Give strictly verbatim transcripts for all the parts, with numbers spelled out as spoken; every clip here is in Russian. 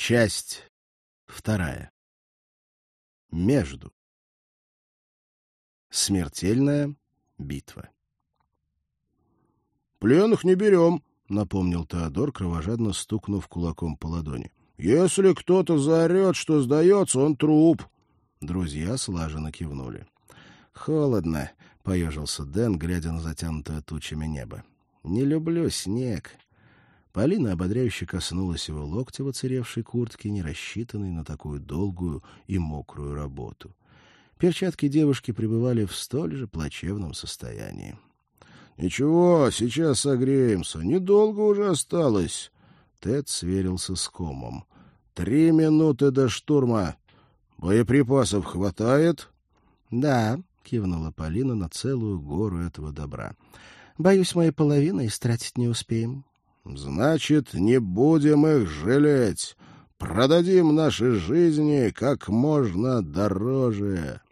Часть вторая. Между. Смертельная битва. «Пленных не берем», — напомнил Теодор, кровожадно стукнув кулаком по ладони. «Если кто-то заорет, что сдается, он труп». Друзья слаженно кивнули. «Холодно», — поежился Дэн, глядя на затянутое тучами небо. «Не люблю снег». Полина ободряюще коснулась его локтя в оцаревшей куртке, не рассчитанной на такую долгую и мокрую работу. Перчатки девушки пребывали в столь же плачевном состоянии. «Ничего, сейчас согреемся. Недолго уже осталось». Тед сверился с комом. «Три минуты до штурма. Боеприпасов хватает?» «Да», — кивнула Полина на целую гору этого добра. «Боюсь, мы и половины истратить не успеем». «Значит, не будем их жалеть. Продадим наши жизни как можно дороже».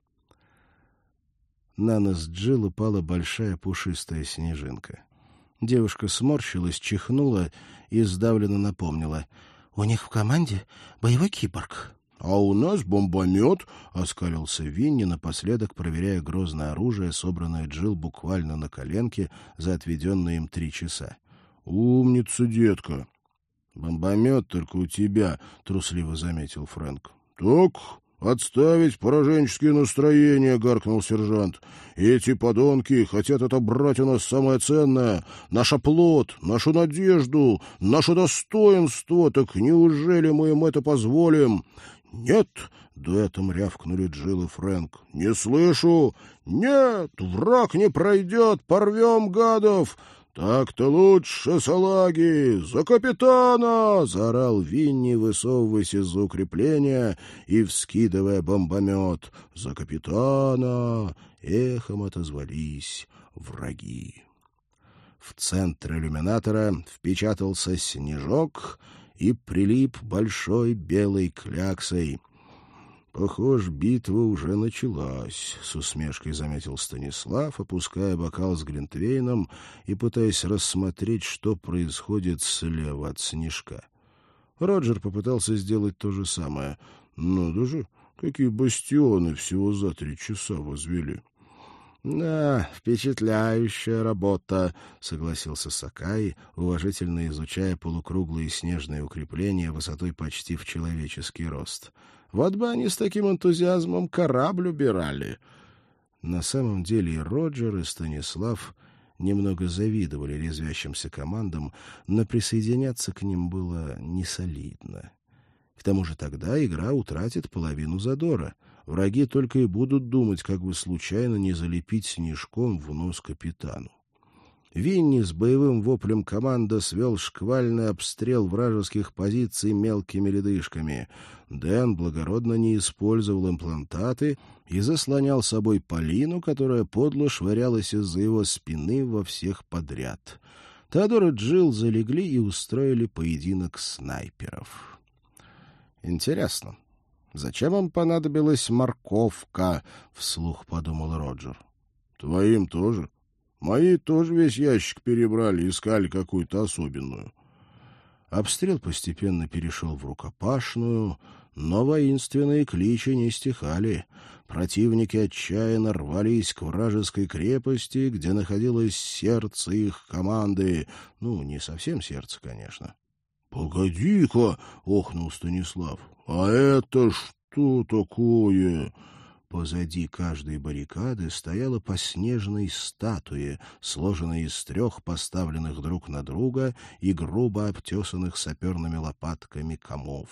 На нос Джилл упала большая пушистая снежинка. Девушка сморщилась, чихнула и сдавленно напомнила. «У них в команде боевой киборг». «А у нас бомбомет», — оскалился Винни, напоследок проверяя грозное оружие, собранное Джилл буквально на коленке за отведенные им три часа. «Умница, детка». «Бомбомет только у тебя», — трусливо заметил Фрэнк. «Так, отставить пораженческие настроения», — гаркнул сержант. «Эти подонки хотят отобрать у нас самое ценное — наш оплот, нашу надежду, наше достоинство. Так неужели мы им это позволим?» «Нет!» — дуэтом рявкнули Джилл и Фрэнк. «Не слышу!» «Нет! Враг не пройдет! Порвем гадов!» «Так-то лучше, салаги! За капитана!» — заорал Винни, высовываясь из-за укрепления и вскидывая бомбомет. «За капитана!» — эхом отозвались враги. В центр иллюминатора впечатался снежок и прилип большой белой кляксой. «Похоже, битва уже началась», — с усмешкой заметил Станислав, опуская бокал с глинтвейном и пытаясь рассмотреть, что происходит слева от снежка. Роджер попытался сделать то же самое. «Надо же, какие бастионы всего за три часа возвели!» «Да, впечатляющая работа», — согласился Сакай, уважительно изучая полукруглые снежные укрепления высотой почти в человеческий рост. «Вот бы они с таким энтузиазмом корабль убирали». На самом деле и Роджер, и Станислав немного завидовали резвящимся командам, но присоединяться к ним было несолидно. К тому же тогда игра утратит половину задора. Враги только и будут думать, как бы случайно не залепить снежком в нос капитану. Винни с боевым воплем команда свел шквальный обстрел вражеских позиций мелкими ледышками. Дэн благородно не использовал имплантаты и заслонял собой Полину, которая подло швырялась из-за его спины во всех подряд. Теодор и Джилл залегли и устроили поединок снайперов. «Интересно, зачем им понадобилась морковка?» — вслух подумал Роджер. «Твоим тоже. Мои тоже весь ящик перебрали, искали какую-то особенную». Обстрел постепенно перешел в рукопашную, но воинственные кличи не стихали. Противники отчаянно рвались к вражеской крепости, где находилось сердце их команды. Ну, не совсем сердце, конечно. «Погоди-ка!» — охнул Станислав. «А это что такое?» Позади каждой баррикады стояла по снежной статуе, сложенной из трех поставленных друг на друга и грубо обтесанных саперными лопатками комов.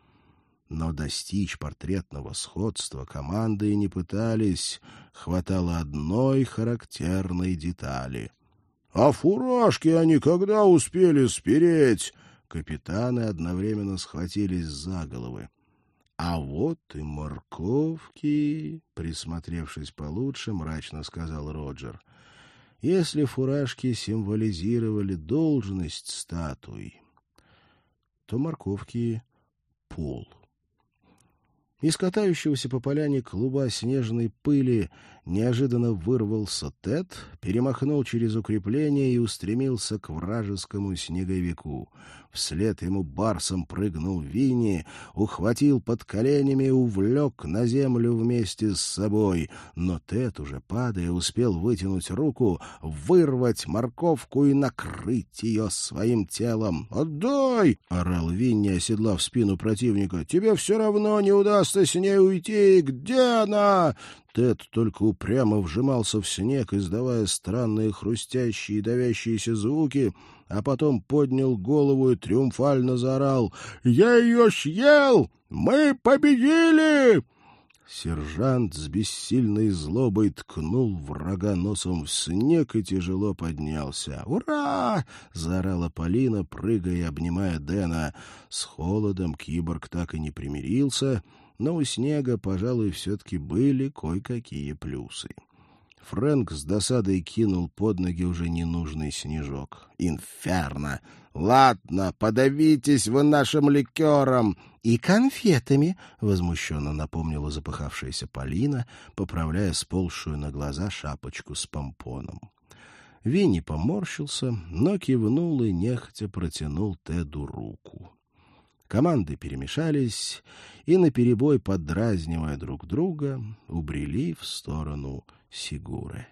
Но достичь портретного сходства команды не пытались, хватало одной характерной детали. «А фуражки они когда успели спереть?» Капитаны одновременно схватились за головы. «А вот и морковки», — присмотревшись получше, мрачно сказал Роджер. «Если фуражки символизировали должность статуи, то морковки — пол». Из катающегося по поляне клуба снежной пыли Неожиданно вырвался Тед, перемахнул через укрепление и устремился к вражескому снеговику. Вслед ему барсом прыгнул Винни, ухватил под коленями и увлек на землю вместе с собой. Но Тед, уже падая, успел вытянуть руку, вырвать морковку и накрыть ее своим телом. «Отдай!» — орал Винни, оседлав спину противника. «Тебе все равно не удастся с ней уйти! Где она?» Тед только упрямо вжимался в снег, издавая странные хрустящие и давящиеся звуки, а потом поднял голову и триумфально заорал: «Я ее съел! Мы победили!» Сержант с бессильной злобой ткнул врага носом в снег и тяжело поднялся. «Ура!» — заорала Полина, прыгая и обнимая Дэна. С холодом киборг так и не примирился, но у снега, пожалуй, все-таки были кое-какие плюсы. Фрэнк с досадой кинул под ноги уже ненужный снежок. «Инферно! Ладно, подавитесь вы нашим ликером!» «И конфетами!» — возмущенно напомнила запыхавшаяся Полина, поправляя сползшую на глаза шапочку с помпоном. Винни поморщился, но кивнул и нехотя протянул Теду руку. Команды перемешались и, наперебой поддразнивая друг друга, убрели в сторону Сигуры.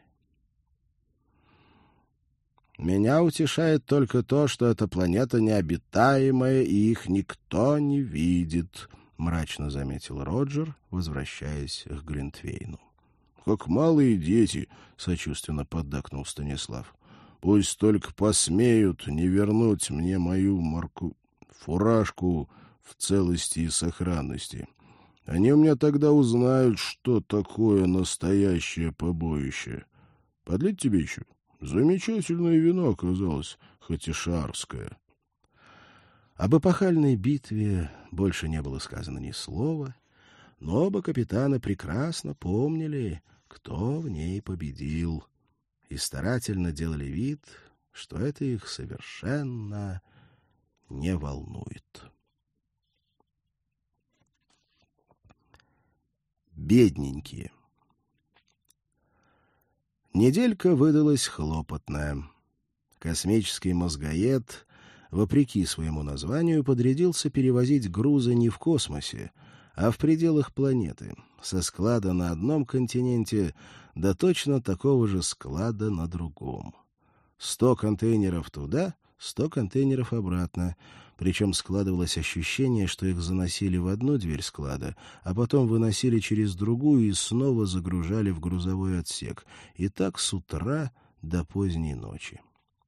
«Меня утешает только то, что эта планета необитаемая, и их никто не видит», — мрачно заметил Роджер, возвращаясь к Глинтвейну. «Как малые дети», — сочувственно поддакнул Станислав. «Пусть только посмеют не вернуть мне мою марку... фуражку в целости и сохранности. Они у меня тогда узнают, что такое настоящее побоище. Подлить тебе еще? Замечательное вино оказалось, хоть и шарское». Об эпохальной битве больше не было сказано ни слова, но оба капитана прекрасно помнили, кто в ней победил, и старательно делали вид, что это их совершенно не волнует. Бедненькие. Неделька выдалась хлопотная. Космический мозгоед, вопреки своему названию, подрядился перевозить грузы не в космосе, а в пределах планеты, со склада на одном континенте до точно такого же склада на другом. Сто контейнеров туда, сто контейнеров обратно, причем складывалось ощущение, что их заносили в одну дверь склада, а потом выносили через другую и снова загружали в грузовой отсек. И так с утра до поздней ночи.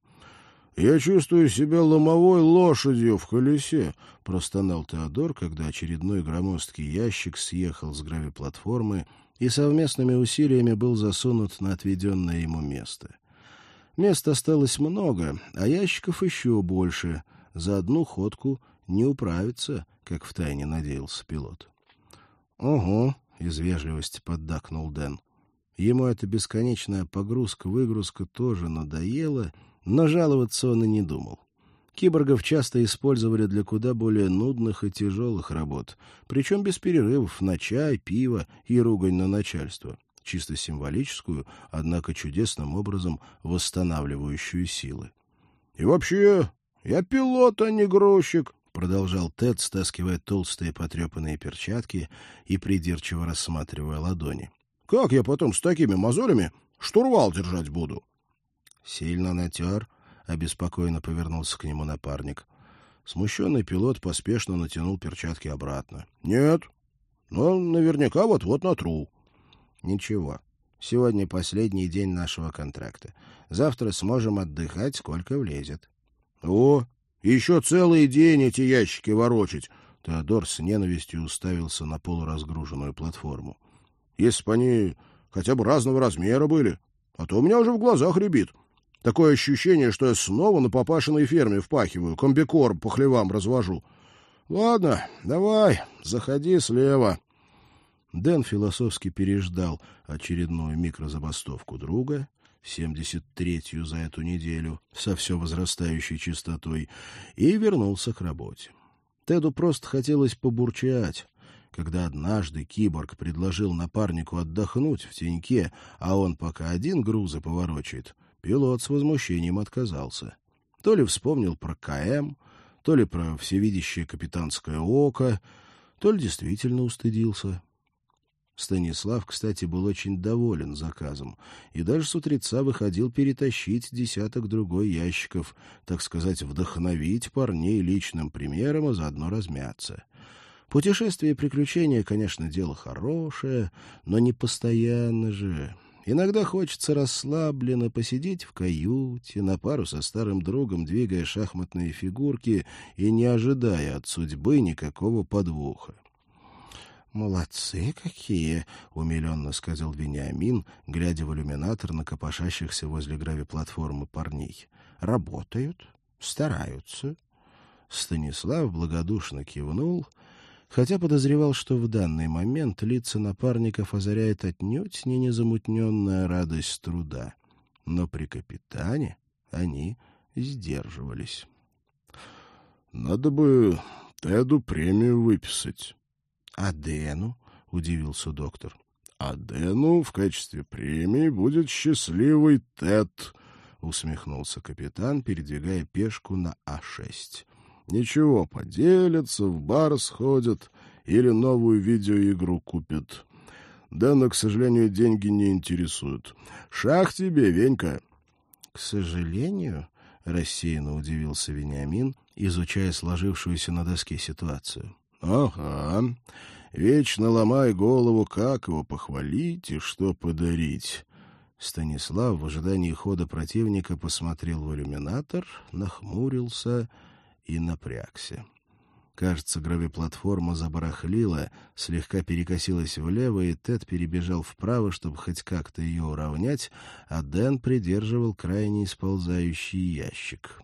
«Я чувствую себя ломовой лошадью в колесе», — простонал Теодор, когда очередной громоздкий ящик съехал с гравиплатформы и совместными усилиями был засунут на отведенное ему место. Места осталось много, а ящиков еще больше. За одну ходку не управиться, как втайне надеялся пилот. — Ого, — из вежливости поддакнул Дэн. Ему эта бесконечная погрузка-выгрузка тоже надоела, но жаловаться он и не думал. Киборгов часто использовали для куда более нудных и тяжелых работ, причем без перерывов на чай, пиво и ругань на начальство. Чисто символическую, однако чудесным образом восстанавливающую силы. — И вообще, я пилот, а не грузчик, — продолжал Тед, стаскивая толстые потрепанные перчатки и придирчиво рассматривая ладони. — Как я потом с такими мозолями штурвал держать буду? — Сильно натер, — обеспокоенно повернулся к нему напарник. Смущенный пилот поспешно натянул перчатки обратно. — Нет, но наверняка вот-вот натру. — Ничего, сегодня последний день нашего контракта. Завтра сможем отдыхать, сколько влезет. — О, еще целый день эти ящики ворочать! Теодор с ненавистью уставился на полуразгруженную платформу. — Если бы они хотя бы разного размера были, а то у меня уже в глазах рябит. Такое ощущение, что я снова на папашиной ферме впахиваю, комбикорм по хлевам развожу. Ладно, давай, заходи слева. Дэн философски переждал очередную микрозабастовку друга, семьдесят третью за эту неделю, со все возрастающей частотой, и вернулся к работе. Теду просто хотелось побурчать. Когда однажды киборг предложил напарнику отдохнуть в теньке, а он пока один грузы поворочает, пилот с возмущением отказался. То ли вспомнил про КМ, то ли про всевидящее капитанское око, то ли действительно устыдился. Станислав, кстати, был очень доволен заказом и даже с утреца выходил перетащить десяток-другой ящиков, так сказать, вдохновить парней личным примером, а заодно размяться. Путешествия и приключения, конечно, дело хорошее, но не постоянно же. Иногда хочется расслабленно посидеть в каюте, на пару со старым другом, двигая шахматные фигурки и не ожидая от судьбы никакого подвоха. «Молодцы какие!» — умиленно сказал Вениамин, глядя в иллюминатор на копошащихся возле гравиплатформы парней. «Работают, стараются». Станислав благодушно кивнул, хотя подозревал, что в данный момент лица напарников озаряет отнюдь не незамутненная радость труда. Но при капитане они сдерживались. «Надо бы Теду премию выписать». «А Дэну?» — удивился доктор. «А Дэну в качестве премии будет счастливый Тед», — усмехнулся капитан, передвигая пешку на А шесть. «Ничего, поделятся, в бар сходят или новую видеоигру купят. Дэна, к сожалению, деньги не интересуют. Шах тебе, Венька!» «К сожалению?» — рассеянно удивился Вениамин, изучая сложившуюся на доске ситуацию. «Ага. Вечно ломай голову, как его похвалить и что подарить». Станислав в ожидании хода противника посмотрел в иллюминатор, нахмурился и напрягся. Кажется, гравиплатформа забарахлила, слегка перекосилась влево, и Тед перебежал вправо, чтобы хоть как-то ее уравнять, а Дэн придерживал крайний сползающий ящик.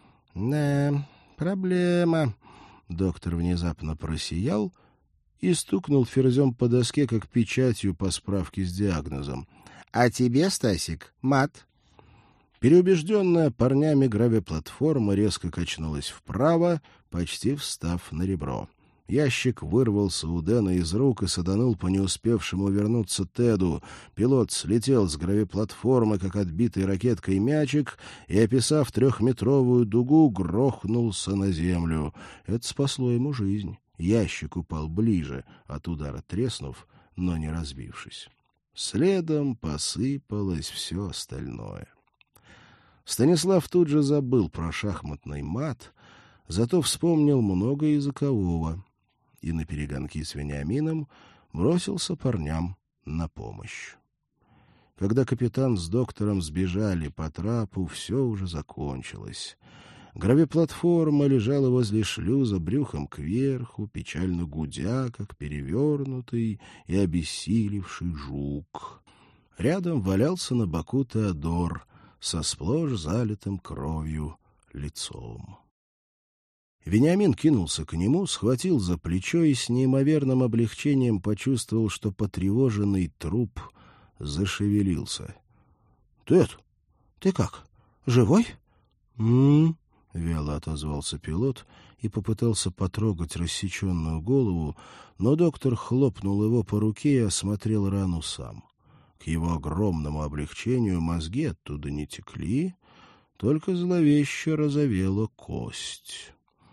«Да, проблема». Доктор внезапно просиял и стукнул ферзем по доске, как печатью по справке с диагнозом. «А тебе, Стасик, мат». Переубежденная парнями гравиплатформа резко качнулась вправо, почти встав на ребро. Ящик вырвался у Дэна из рук и саданул по не успевшему вернуться Теду. Пилот слетел с гравиплатформы, как отбитый ракеткой мячик, и, описав трехметровую дугу, грохнулся на землю. Это спасло ему жизнь. Ящик упал ближе, от удара треснув, но не разбившись. Следом посыпалось все остальное. Станислав тут же забыл про шахматный мат, зато вспомнил много языкового и на перегонки с Вениамином бросился парням на помощь. Когда капитан с доктором сбежали по трапу, все уже закончилось. Гравиплатформа лежала возле шлюза брюхом кверху, печально гудя, как перевернутый и обессилевший жук. Рядом валялся на боку Теодор со сплошь залитым кровью лицом. Вениамин кинулся к нему, схватил за плечо и с неимоверным облегчением почувствовал, что потревоженный труп зашевелился. — Тед, ты как, живой? М —— вяло отозвался пилот и попытался потрогать рассеченную голову, но доктор хлопнул его по руке и осмотрел рану сам. К его огромному облегчению мозги оттуда не текли, только зловеще розовела кость.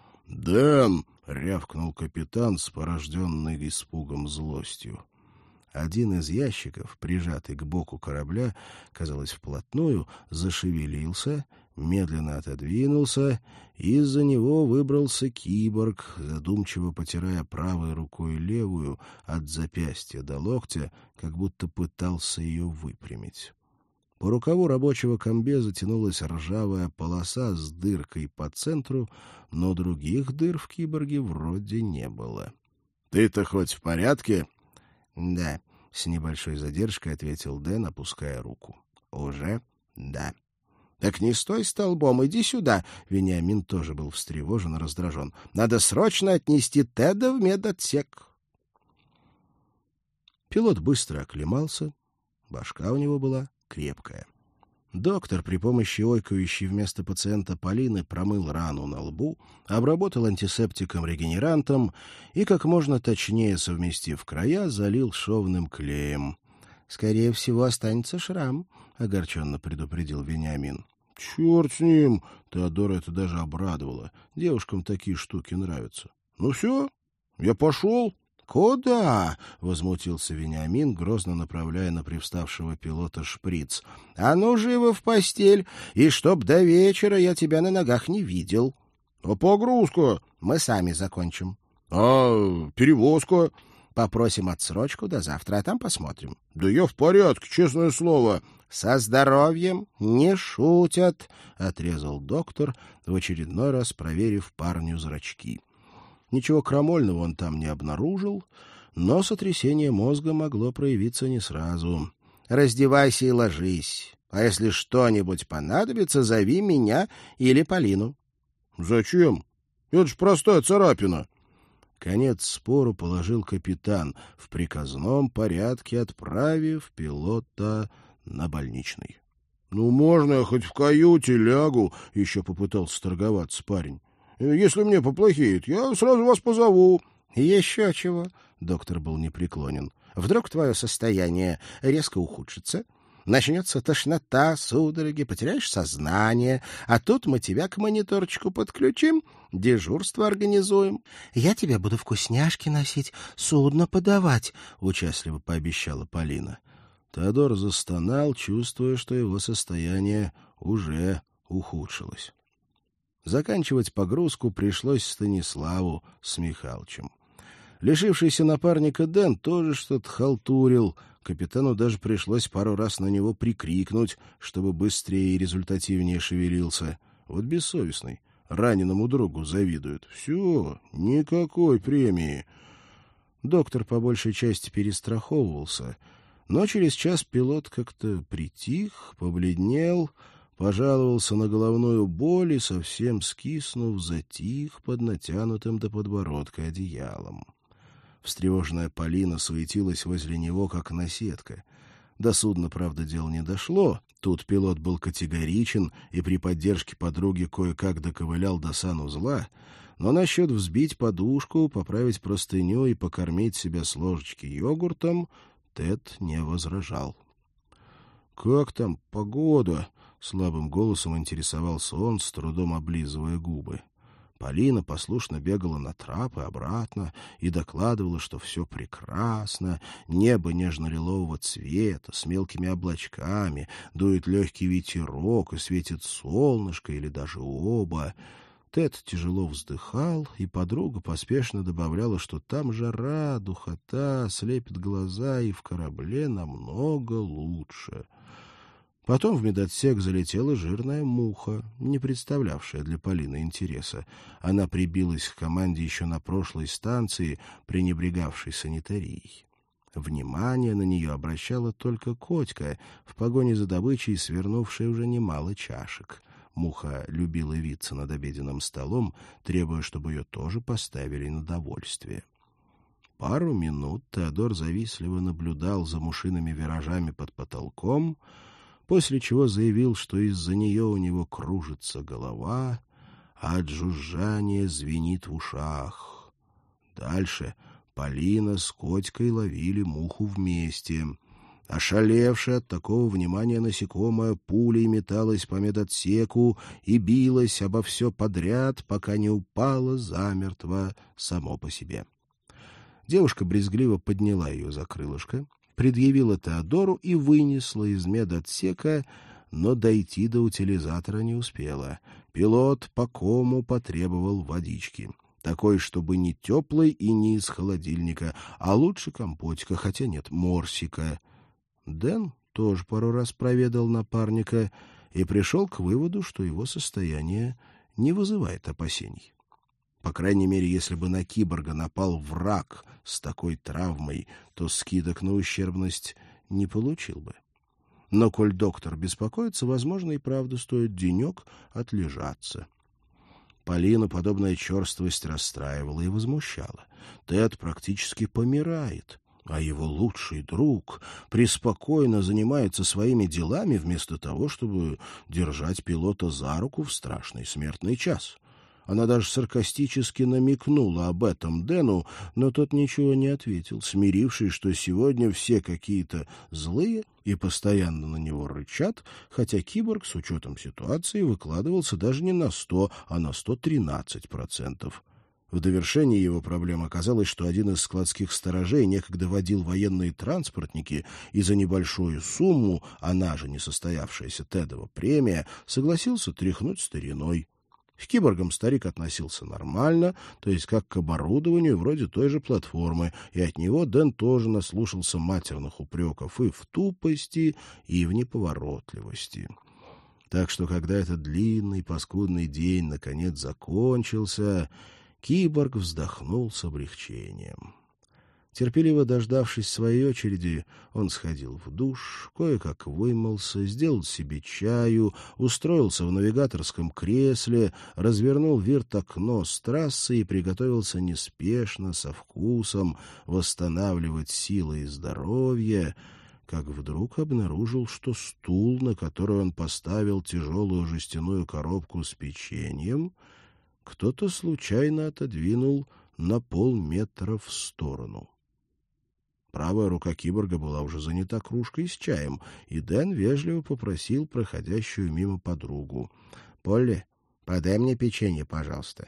«Дэн!» — рявкнул капитан с порожденной испугом злостью. Один из ящиков, прижатый к боку корабля, казалось, вплотную, зашевелился, медленно отодвинулся, и из-за него выбрался киборг, задумчиво потирая правой рукой левую от запястья до локтя, как будто пытался ее выпрямить. По рукаву рабочего комбеза тянулась ржавая полоса с дыркой по центру, но других дыр в киборге вроде не было. — Ты-то хоть в порядке? — Да, — с небольшой задержкой ответил Дэн, опуская руку. — Уже? — Да. — Так не стой столбом, иди сюда. Вениамин тоже был встревожен и раздражен. — Надо срочно отнести Теда в медотсек. Пилот быстро оклемался, башка у него была крепкая. Доктор при помощи ойкающей вместо пациента Полины промыл рану на лбу, обработал антисептиком-регенерантом и, как можно точнее совместив края, залил шовным клеем. — Скорее всего, останется шрам, — огорченно предупредил Вениамин. — Черт с ним! Теодора это даже обрадовало. Девушкам такие штуки нравятся. — Ну все, я пошел. «Куда?» — возмутился Вениамин, грозно направляя на привставшего пилота шприц. «А ну, живо в постель, и чтоб до вечера я тебя на ногах не видел». «А погрузка?» «Мы сами закончим». «А перевозка?» «Попросим отсрочку до завтра, а там посмотрим». «Да я в порядке, честное слово». «Со здоровьем не шутят», — отрезал доктор, в очередной раз проверив парню зрачки. Ничего крамольного он там не обнаружил, но сотрясение мозга могло проявиться не сразу. «Раздевайся и ложись, а если что-нибудь понадобится, зови меня или Полину». «Зачем? Это ж простая царапина». Конец спору положил капитан, в приказном порядке отправив пилота на больничный. «Ну, можно я хоть в каюте лягу?» — еще попытался торговаться парень. «Если мне поплохеет, я сразу вас позову». «Еще чего?» — доктор был непреклонен. «Вдруг твое состояние резко ухудшится, начнется тошнота, судороги, потеряешь сознание, а тут мы тебя к мониторчику подключим, дежурство организуем. Я тебе буду вкусняшки носить, судно подавать», — участливо пообещала Полина. Теодор застонал, чувствуя, что его состояние уже ухудшилось. Заканчивать погрузку пришлось Станиславу с Михалычем. Лишившийся напарника Дэн тоже что-то халтурил. Капитану даже пришлось пару раз на него прикрикнуть, чтобы быстрее и результативнее шевелился. Вот бессовестный. Раненому другу завидует. Все, никакой премии. Доктор по большей части перестраховывался, но через час пилот как-то притих, побледнел, пожаловался на головную боль и, совсем скиснув, затих под натянутым до подбородка одеялом. Встревоженная Полина суетилась возле него, как наседка. До судна, правда, дело не дошло. Тут пилот был категоричен и при поддержке подруги кое-как доковылял до санузла, но насчет взбить подушку, поправить простыню и покормить себя с ложечки йогуртом Тед не возражал. — Как там погода? — слабым голосом интересовался он, с трудом облизывая губы. Полина послушно бегала на трап и обратно и докладывала, что все прекрасно, небо нежно-лилового цвета, с мелкими облачками, дует легкий ветерок и светит солнышко или даже оба. Тед тяжело вздыхал, и подруга поспешно добавляла, что там жара, духота, слепит глаза, и в корабле намного лучше. Потом в медотсек залетела жирная муха, не представлявшая для Полины интереса. Она прибилась к команде еще на прошлой станции, пренебрегавшей санитарией. Внимание на нее обращала только Котька, в погоне за добычей свернувшая уже немало чашек. Муха любила виться над обеденным столом, требуя, чтобы ее тоже поставили на довольствие. Пару минут Теодор завистливо наблюдал за мушиными виражами под потолком, после чего заявил, что из-за нее у него кружится голова, а от жужжания звенит в ушах. Дальше Полина с Котькой ловили муху вместе. Ошалевшая от такого внимания насекомое пулей металась по медотсеку и билась обо все подряд, пока не упала замертво само по себе. Девушка брезгливо подняла ее за крылышко, предъявила Теодору и вынесла из медотсека, но дойти до утилизатора не успела. Пилот по кому потребовал водички. Такой, чтобы не теплой и не из холодильника, а лучше компотика, хотя нет, морсика. Дэн тоже пару раз проведал напарника и пришел к выводу, что его состояние не вызывает опасений. По крайней мере, если бы на киборга напал враг с такой травмой, то скидок на ущербность не получил бы. Но коль доктор беспокоится, возможно, и правда стоит денек отлежаться. Полину подобная черствость расстраивала и возмущала. Тед практически помирает. А его лучший друг преспокойно занимается своими делами вместо того, чтобы держать пилота за руку в страшный смертный час. Она даже саркастически намекнула об этом Дэну, но тот ничего не ответил, смирившись, что сегодня все какие-то злые и постоянно на него рычат, хотя киборг с учетом ситуации выкладывался даже не на сто, а на сто тринадцать процентов. В довершении его проблем оказалось, что один из складских сторожей некогда водил военные транспортники и за небольшую сумму, она же несостоявшаяся Тедова премия, согласился тряхнуть стариной. К киборгам старик относился нормально, то есть как к оборудованию вроде той же платформы, и от него Дэн тоже наслушался матерных упреков и в тупости, и в неповоротливости. Так что, когда этот длинный паскудный день наконец закончился, киборг вздохнул с облегчением. Терпеливо дождавшись своей очереди, он сходил в душ, кое-как вымылся, сделал себе чаю, устроился в навигаторском кресле, развернул вирт-окно с трассы и приготовился неспешно, со вкусом восстанавливать силы и здоровье, как вдруг обнаружил, что стул, на который он поставил тяжелую жестяную коробку с печеньем, кто-то случайно отодвинул на полметра в сторону. Правая рука киборга была уже занята кружкой с чаем, и Дэн вежливо попросил проходящую мимо подругу: «Полли, подай мне печенье, пожалуйста».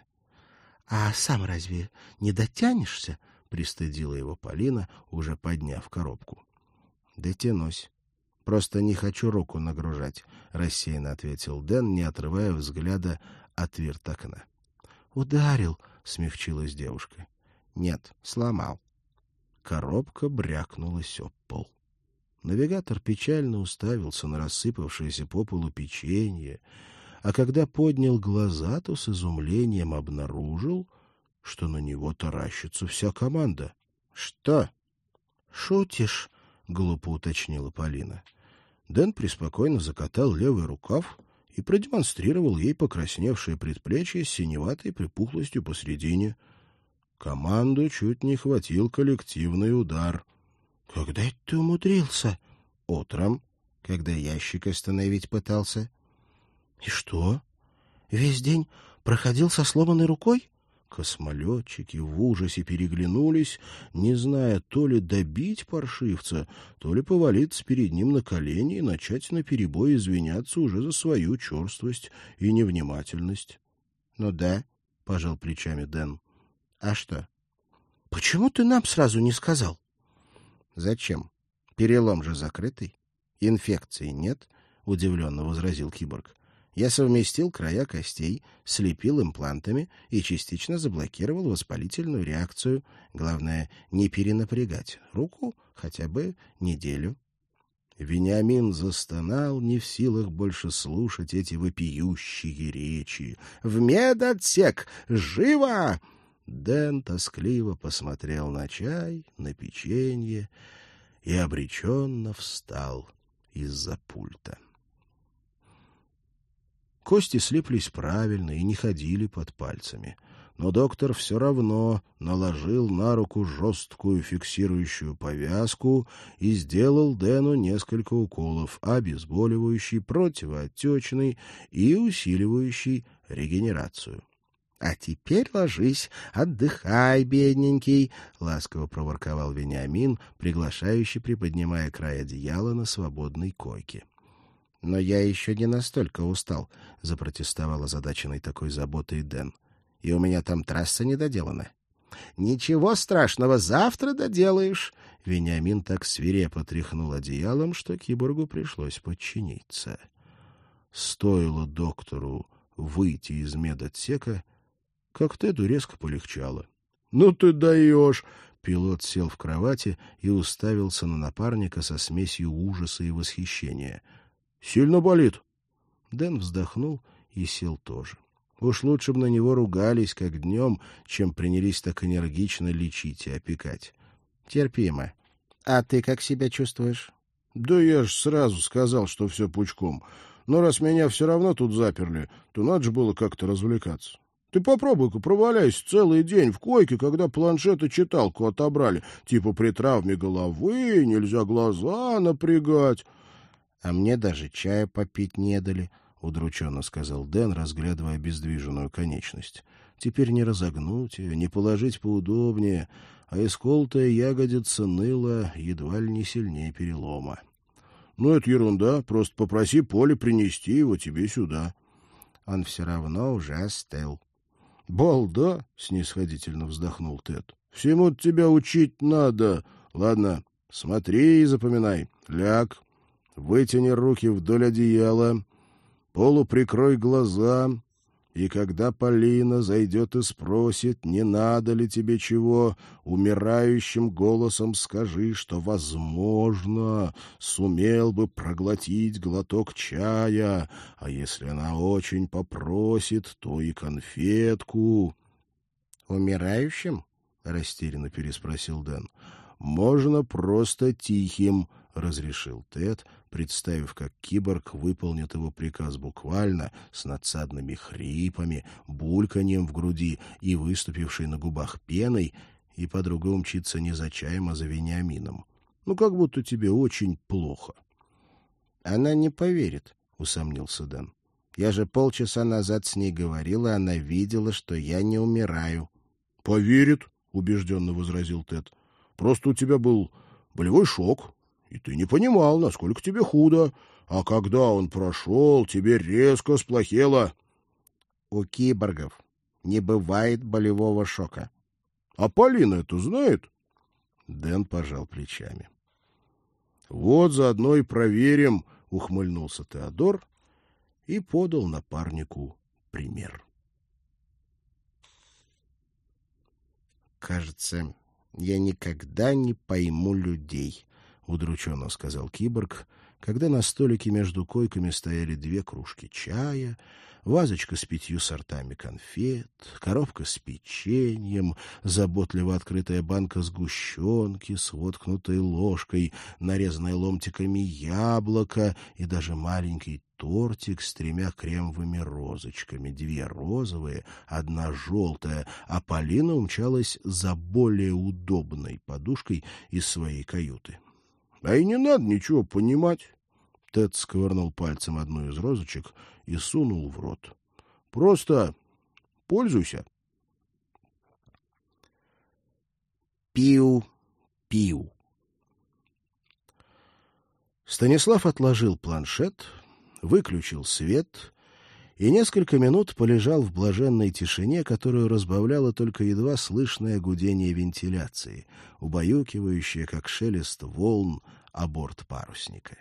«А сам разве не дотянешься?» — пристыдила его Полина, уже подняв коробку. «Дотянусь. Просто не хочу руку нагружать», — рассеянно ответил Дэн, не отрывая взгляда от вирт-окна. «Ударил», — смягчилась девушка. «Нет, сломал». Коробка брякнулась об пол. Навигатор печально уставился на рассыпавшееся по полу печенье, а когда поднял глаза, то с изумлением обнаружил, что на него таращится вся команда. — Что? — Шутишь? — глупо уточнила Полина. Дэн преспокойно закатал левый рукав и продемонстрировал ей покрасневшее предплечье с синеватой припухлостью посредине. Команду чуть не хватил коллективный удар. — Когда это ты умудрился? — Утром, когда ящик остановить пытался. — И что? Весь день проходил со сломанной рукой? Космолетчики в ужасе переглянулись, не зная то ли добить паршивца, то ли повалиться перед ним на колени и начать наперебой извиняться уже за свою черствость и невнимательность. — Ну да, — пожал плечами Дэн. — А что? — Почему ты нам сразу не сказал? — Зачем? Перелом же закрытый. Инфекции нет, — удивленно возразил киборг. Я совместил края костей, слепил имплантами и частично заблокировал воспалительную реакцию. Главное, не перенапрягать руку хотя бы неделю. Вениамин застонал, не в силах больше слушать эти вопиющие речи. «В медотсек! Живо!» Дэн тоскливо посмотрел на чай, на печенье и обреченно встал из-за пульта. Кости слиплись правильно и не ходили под пальцами. Но доктор все равно наложил на руку жесткую фиксирующую повязку и сделал Дэну несколько уколов, обезболивающий, противоотечный и усиливающий регенерацию. — А теперь ложись, отдыхай, бедненький, — ласково проворковал Вениамин, приглашающий, приподнимая край одеяла на свободной койке. — Но я еще не настолько устал, — запротестовал озадаченный такой заботой Дэн. — И у меня там трасса не доделана. — Ничего страшного, завтра доделаешь. Вениамин так свирепо тряхнул одеялом, что киборгу пришлось подчиниться. Стоило доктору выйти из медотсека, как Теду резко полегчало. — Ну ты даешь! Пилот сел в кровати и уставился на напарника со смесью ужаса и восхищения. — Сильно болит? Дэн вздохнул и сел тоже. Уж лучше бы на него ругались, как днем, чем принялись так энергично лечить и опекать. — Терпимо. — А ты как себя чувствуешь? — Да я ж сразу сказал, что все пучком. Но раз меня все равно тут заперли, то надо же было как-то развлекаться. Ты попробуй-ка проваляйся целый день в койке, когда планшет и читалку отобрали. Типа при травме головы нельзя глаза напрягать. — А мне даже чая попить не дали, — удрученно сказал Дэн, разглядывая обездвиженную конечность. Теперь не разогнуть ее, не положить поудобнее, а исколотая ягодица ныла едва ли не сильнее перелома. — Ну, это ерунда. Просто попроси Поле принести его тебе сюда. Он все равно уже остыл. — Балда! — снисходительно вздохнул Тед. — Всему тебя учить надо. Ладно, смотри и запоминай. Ляг, вытяни руки вдоль одеяла, полуприкрой глаза, и когда Полина зайдет и спросит, не надо ли тебе чего, умирающим голосом скажи, что, возможно, сумел бы проглотить глоток чая, а если она очень попросит, то и конфетку. — Умирающим? — растерянно переспросил Дэн. — Можно просто тихим, — разрешил Тед, представив, как киборг выполнит его приказ буквально, с надсадными хрипами, бульканьем в груди и выступившей на губах пеной, и подруга умчится не за чаем, а за Вениамином. Ну, как будто тебе очень плохо. — Она не поверит, — усомнился Дэн. — Я же полчаса назад с ней говорила, она видела, что я не умираю. — Поверит, — убежденно возразил Тед. — Просто у тебя был болевой шок. И ты не понимал, насколько тебе худо. А когда он прошел, тебе резко сплохело. — У киборгов не бывает болевого шока. — А Полина это знает? Дэн пожал плечами. — Вот заодно и проверим, — ухмыльнулся Теодор и подал напарнику пример. — Кажется, я никогда не пойму людей, — удрученно сказал киборг, когда на столике между койками стояли две кружки чая, вазочка с пятью сортами конфет, коробка с печеньем, заботливо открытая банка сгущенки с воткнутой ложкой, нарезанное ломтиками яблоко и даже маленький тортик с тремя кремовыми розочками, две розовые, одна желтая, а Полина умчалась за более удобной подушкой из своей каюты. — А и не надо ничего понимать. Тед сковырнул пальцем одну из розочек и сунул в рот. — Просто пользуйся. Пиу-пиу. Станислав отложил планшет, выключил свет и несколько минут полежал в блаженной тишине, которую разбавляло только едва слышное гудение вентиляции, убаюкивающее, как шелест волн, о борт парусника.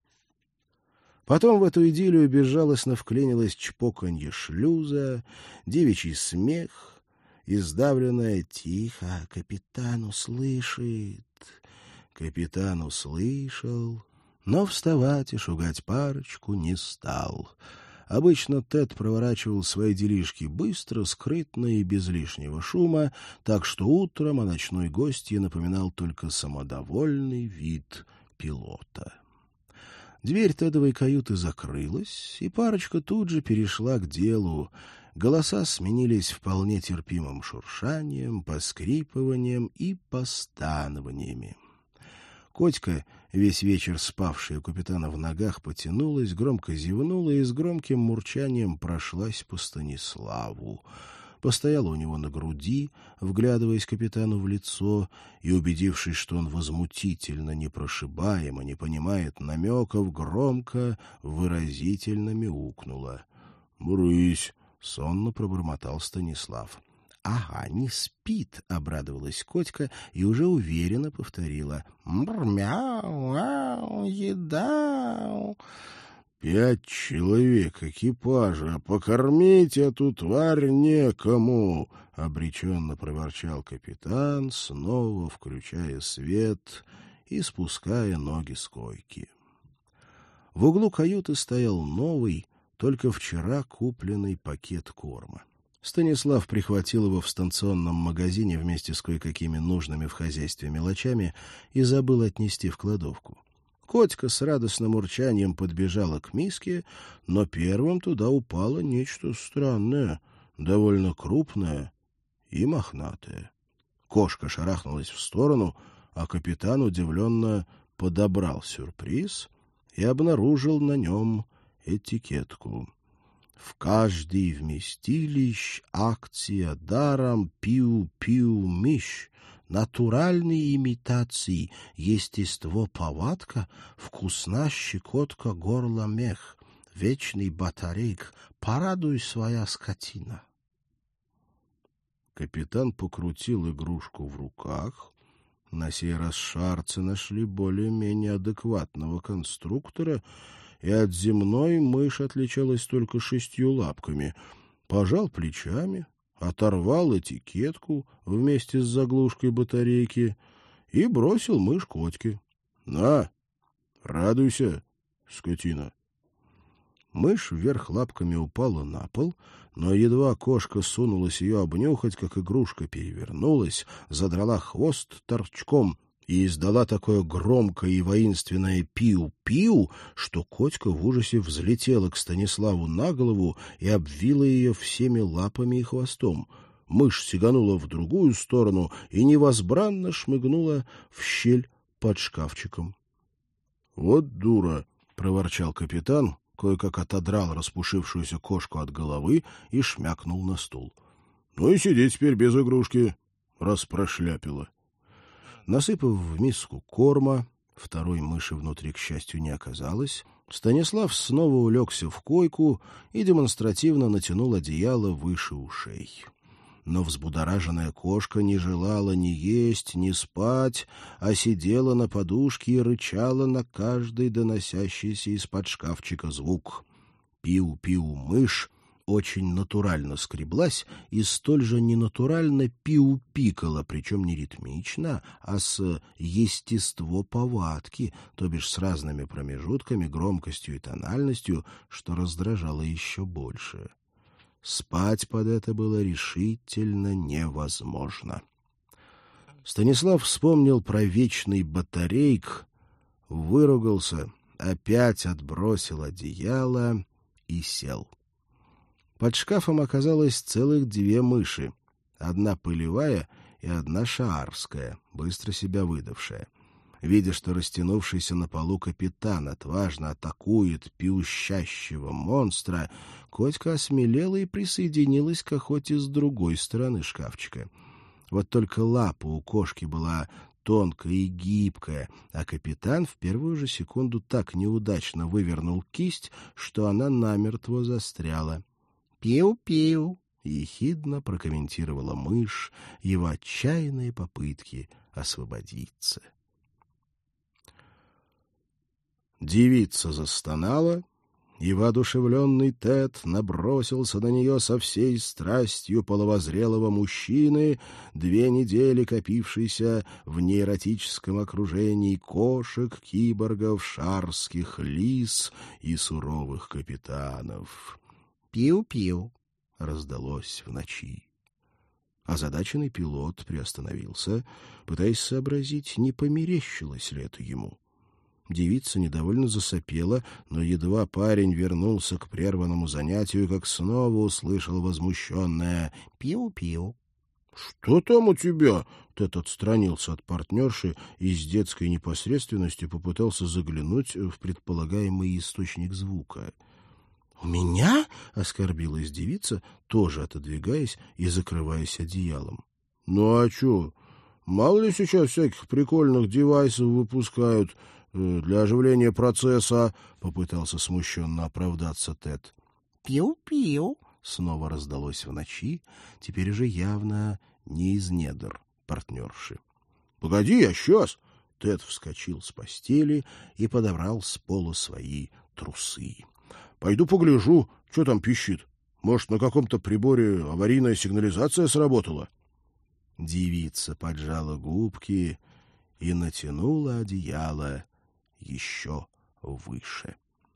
Потом в эту идиллию безжалостно вклинилось чпоканье шлюза, девичий смех и сдавленное «Тихо, капитан услышит». Капитан услышал, но вставать и шугать парочку не стал. Обычно Тед проворачивал свои делишки быстро, скрытно и без лишнего шума, так что утром о ночной гостье напоминал только самодовольный вид пилота. Дверь Тедовой каюты закрылась, и парочка тут же перешла к делу. Голоса сменились вполне терпимым шуршанием, поскрипыванием и постанованиями. Котька, весь вечер спавшая у капитана в ногах, потянулась, громко зевнула и с громким мурчанием прошлась по Станиславу. Постояла у него на груди, вглядываясь капитану в лицо, и, убедившись, что он возмутительно непрошибаемо не понимает намеков, громко, выразительно мяукнула. — Брысь! — сонно пробормотал Станислав. — Ага, не спит, — обрадовалась Котька и уже уверенно повторила. — Мяу, еда. — Пять человек экипажа, покормить эту тварь некому, — обреченно проворчал капитан, снова включая свет и спуская ноги с койки. В углу каюты стоял новый, только вчера купленный пакет корма. Станислав прихватил его в станционном магазине вместе с кое-какими нужными в хозяйстве мелочами и забыл отнести в кладовку. Котька с радостным урчанием подбежала к миске, но первым туда упало нечто странное. довольно крупная и мохнатая. Кошка шарахнулась в сторону, а капитан удивленно подобрал сюрприз и обнаружил на нем этикетку. В каждый вместилищ акция даром пиу-пиу-миш, натуральные имитации, естество повадка, вкусна щекотка горла мех, вечный батарейк, порадуй своя скотина. Капитан покрутил игрушку в руках. На сей раз шарцы нашли более-менее адекватного конструктора, и от земной мышь отличалась только шестью лапками. Пожал плечами, оторвал этикетку вместе с заглушкой батарейки и бросил мышь Котьке. — На, радуйся, скотина. Мышь вверх лапками упала на пол, но едва кошка сунулась ее обнюхать, как игрушка перевернулась, задрала хвост торчком и издала такое громкое и воинственное «пиу-пиу», что Котька в ужасе взлетела к Станиславу на голову и обвила ее всеми лапами и хвостом. Мышь сиганула в другую сторону и невозбранно шмыгнула в щель под шкафчиком. — Вот дура! — проворчал капитан, кое-как отодрал распушившуюся кошку от головы и шмякнул на стул. — Ну и сиди теперь без игрушки, раз прошляпила. Насыпав в миску корма, второй мыши внутри, к счастью, не оказалось, Станислав снова улегся в койку и демонстративно натянул одеяло выше ушей. Но взбудораженная кошка не желала ни есть, ни спать, а сидела на подушке и рычала на каждый доносящийся из-под шкафчика звук. Пиу-пиу-мышь очень натурально скреблась и столь же ненатурально пиу-пикала, причем не ритмично, а с естество повадки, то бишь с разными промежутками, громкостью и тональностью, что раздражало еще больше. Спать под это было решительно невозможно. Станислав вспомнил про вечный батарейк, выругался, опять отбросил одеяло и сел. Под шкафом оказалось целых две мыши, одна пылевая и одна шаарская, быстро себя выдавшая. Видя, что растянувшийся на полу капитан отважно атакует пиущащего монстра, Котька осмелела и присоединилась к охоте с другой стороны шкафчика. Вот только лапа у кошки была тонкая и гибкая, а капитан в первую же секунду так неудачно вывернул кисть, что она намертво застряла. «Пиу-пиу!» — ехидно прокомментировала мышь его отчаянные попытки освободиться. Девица застонала, и воодушевленный Тед набросился на нее со всей страстью половозрелого мужчины, две недели копившейся в неэротическом окружении кошек, киборгов, шарских лис и суровых капитанов. «Пиу-пиу!» — раздалось в ночи. Озадаченный пилот приостановился, пытаясь сообразить, не померещилось ли это ему. Девица недовольно засопела, но едва парень вернулся к прерванному занятию, как снова услышал возмущенное «пиу-пиу». «Что там у тебя?» Тед отстранился от партнерши и с детской непосредственностью попытался заглянуть в предполагаемый источник звука. «У меня?» — оскорбилась девица, тоже отодвигаясь и закрываясь одеялом. «Ну а чё? Мало ли сейчас всяких прикольных девайсов выпускают для оживления процесса», — попытался смущенно оправдаться Тед. «Пиу-пиу», — снова раздалось в ночи, теперь уже явно не из недр партнерши. «Погоди, я сейчас!» Тед вскочил с постели и подобрал с пола свои трусы. «Пойду погляжу, что там пищит. Может, на каком-то приборе аварийная сигнализация сработала?» Девица поджала губки и натянула одеяло еще выше.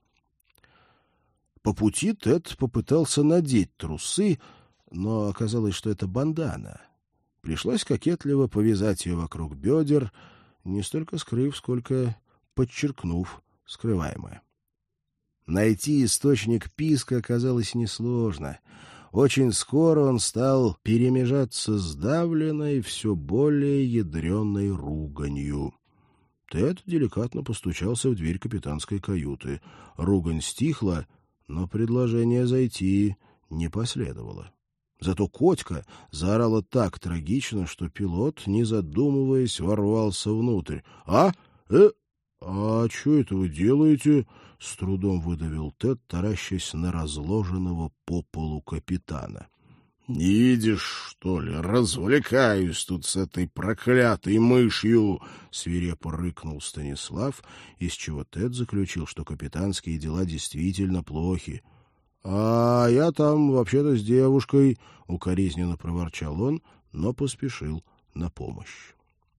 По пути Тед попытался надеть трусы, но оказалось, что это бандана. Пришлось кокетливо повязать ее вокруг бедер, не столько скрыв, сколько подчеркнув скрываемое. Найти источник писка оказалось несложно. очень скоро он стал перемежаться сдавленной, все более ядреной руганью. Тед деликатно постучался в дверь капитанской каюты. Ругань стихла, но предложение зайти не последовало. Зато Котька заорала так трагично, что пилот, не задумываясь, ворвался внутрь. — А? Э? А что это вы делаете? — с трудом выдавил Тед, таращась на разложенного по полу капитана. — Не видишь, что ли? Развлекаюсь тут с этой проклятой мышью! — свирепо рыкнул Станислав, из чего Тед заключил, что капитанские дела действительно плохи. — А я там вообще-то с девушкой, — укоризненно проворчал он, но поспешил на помощь.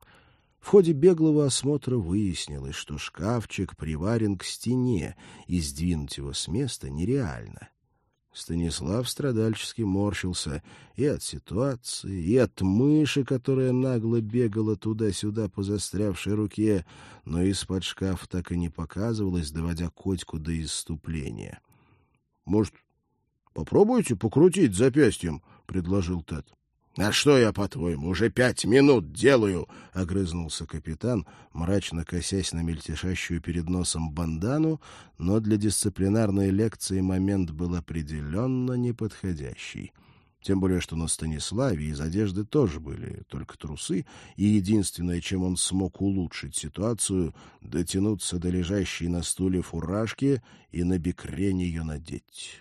В ходе беглого осмотра выяснилось, что шкафчик приварен к стене, и сдвинуть его с места нереально. Станислав страдальчески морщился и от ситуации, и от мыши, которая нагло бегала туда-сюда по застрявшей руке, но из-под шкафа так и не показывалась, доводя Котьку до исступления. — Может, попробуйте покрутить запястьем? — предложил Тед. — А что я, по-твоему, уже пять минут делаю? — огрызнулся капитан, мрачно косясь на мельтешащую перед носом бандану, но для дисциплинарной лекции момент был определенно неподходящий. Тем более, что на Станиславе из одежды тоже были только трусы, и единственное, чем он смог улучшить ситуацию, дотянуться до лежащей на стуле фуражки и на бекрень ее надеть.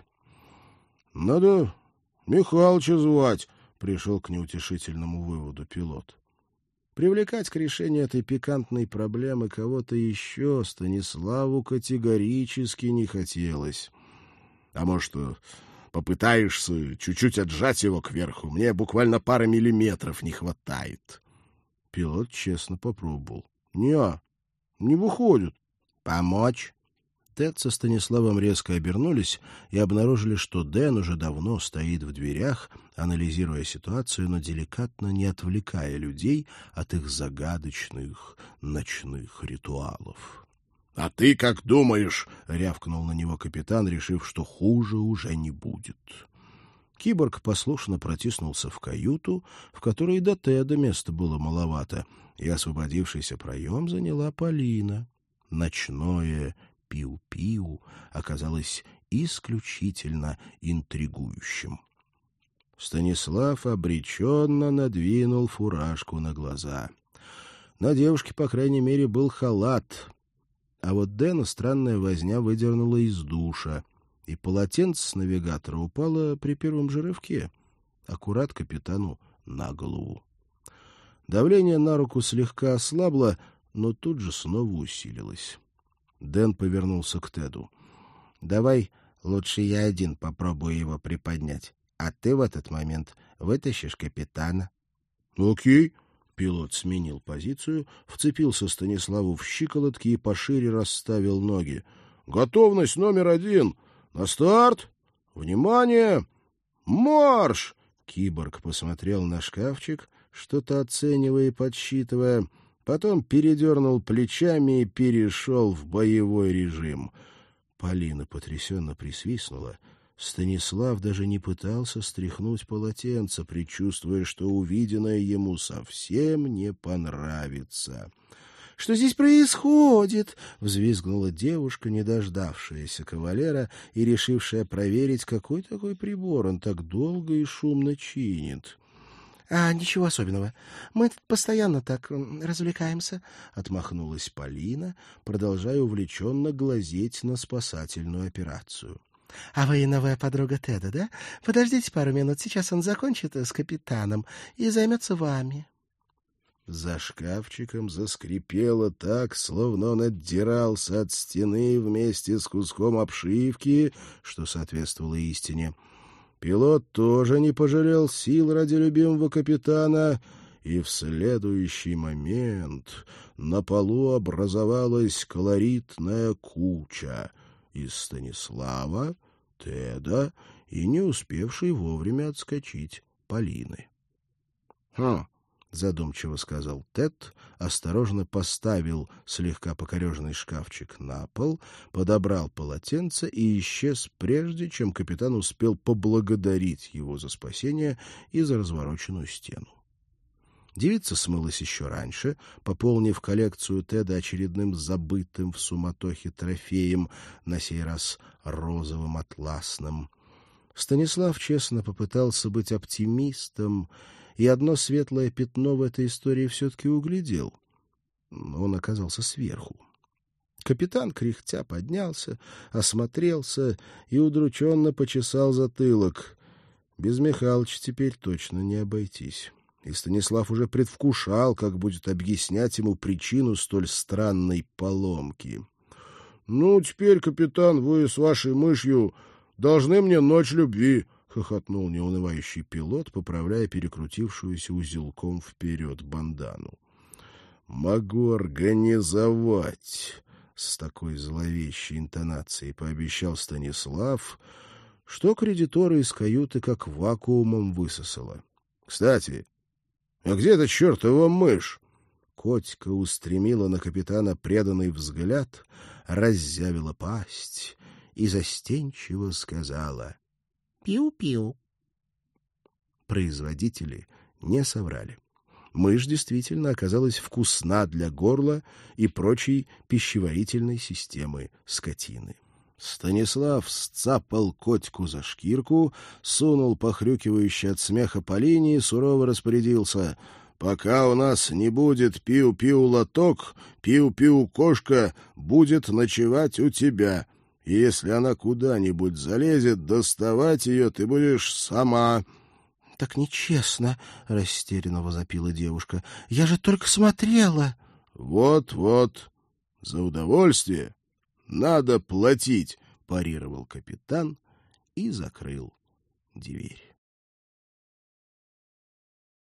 — Надо Михалыча звать, — пришел к неутешительному выводу пилот. Привлекать к решению этой пикантной проблемы кого-то еще Станиславу категорически не хотелось. — А может, попытаешься чуть-чуть отжать его кверху? Мне буквально пары миллиметров не хватает. Пилот честно попробовал. — Не, не выходит. — Помочь? Тед со Станиславом резко обернулись и обнаружили, что Дэн уже давно стоит в дверях, анализируя ситуацию, но деликатно не отвлекая людей от их загадочных ночных ритуалов. — А ты как думаешь? — рявкнул на него капитан, решив, что хуже уже не будет. Киборг послушно протиснулся в каюту, в которой до Теда места было маловато, и освободившийся проем заняла Полина. Ночное пиу-пиу оказалось исключительно интригующим. Станислав обреченно надвинул фуражку на глаза. На девушке, по крайней мере, был халат, а вот Дэна странная возня выдернула из душа, и полотенце с навигатора упало при первом же рывке, аккурат капитану на голову. Давление на руку слегка ослабло, но тут же снова усилилось. Дэн повернулся к Теду. — Давай лучше я один попробую его приподнять, а ты в этот момент вытащишь капитана. — Окей. Пилот сменил позицию, вцепился Станиславу в щиколотки и пошире расставил ноги. — Готовность номер один. На старт! Внимание! Марш! Киборг посмотрел на шкафчик, что-то оценивая и подсчитывая, потом передернул плечами и перешел в боевой режим. Полина потрясенно присвистнула. Станислав даже не пытался стряхнуть полотенце, предчувствуя, что увиденное ему совсем не понравится. — Что здесь происходит? — взвизгнула девушка, не дождавшаяся кавалера и решившая проверить, какой такой прибор он так долго и шумно чинит. — А, ничего особенного. Мы тут постоянно так развлекаемся, — отмахнулась Полина, продолжая увлеченно глазеть на спасательную операцию. — А вы новая подруга Теда, да? Подождите пару минут, сейчас он закончит с капитаном и займется вами. За шкафчиком заскрипело так, словно он отдирался от стены вместе с куском обшивки, что соответствовало истине. Пилот тоже не пожалел сил ради любимого капитана, и в следующий момент на полу образовалась колоритная куча из Станислава, Теда и не успевшей вовремя отскочить Полины. — Хм, задумчиво сказал Тед, осторожно поставил слегка покореженный шкафчик на пол, подобрал полотенце и исчез, прежде чем капитан успел поблагодарить его за спасение и за развороченную стену. Девица смылась еще раньше, пополнив коллекцию Теда очередным забытым в суматохе трофеем, на сей раз розовым атласным. Станислав честно попытался быть оптимистом, и одно светлое пятно в этой истории все-таки углядел. Он оказался сверху. Капитан кряхтя поднялся, осмотрелся и удрученно почесал затылок. Без Михалыча теперь точно не обойтись. И Станислав уже предвкушал, как будет объяснять ему причину столь странной поломки. — Ну, теперь, капитан, вы с вашей мышью должны мне ночь любви, — хохотнул неунывающий пилот, поправляя перекрутившуюся узелком вперед бандану. — Могу организовать, — с такой зловещей интонацией пообещал Станислав, что кредиторы из каюты как вакуумом высосало. — Кстати, а где эта чертова мышь? Котька устремила на капитана преданный взгляд, раззявила пасть и застенчиво сказала «Пиу-пиу». Производители не соврали. Мышь действительно оказалась вкусна для горла и прочей пищеварительной системы скотины. Станислав сцапал котику за шкирку, сунул похрюкивающий от смеха Полине и сурово распорядился: «Пока у нас не будет пиу-пиу-лоток, пиу-пиу-кошка будет ночевать у тебя. И если она куда-нибудь залезет, доставать ее ты будешь сама». — Так нечестно, — растерянно возопила девушка. — Я же только смотрела. — Вот-вот, за удовольствие надо платить, — парировал капитан и закрыл дверь.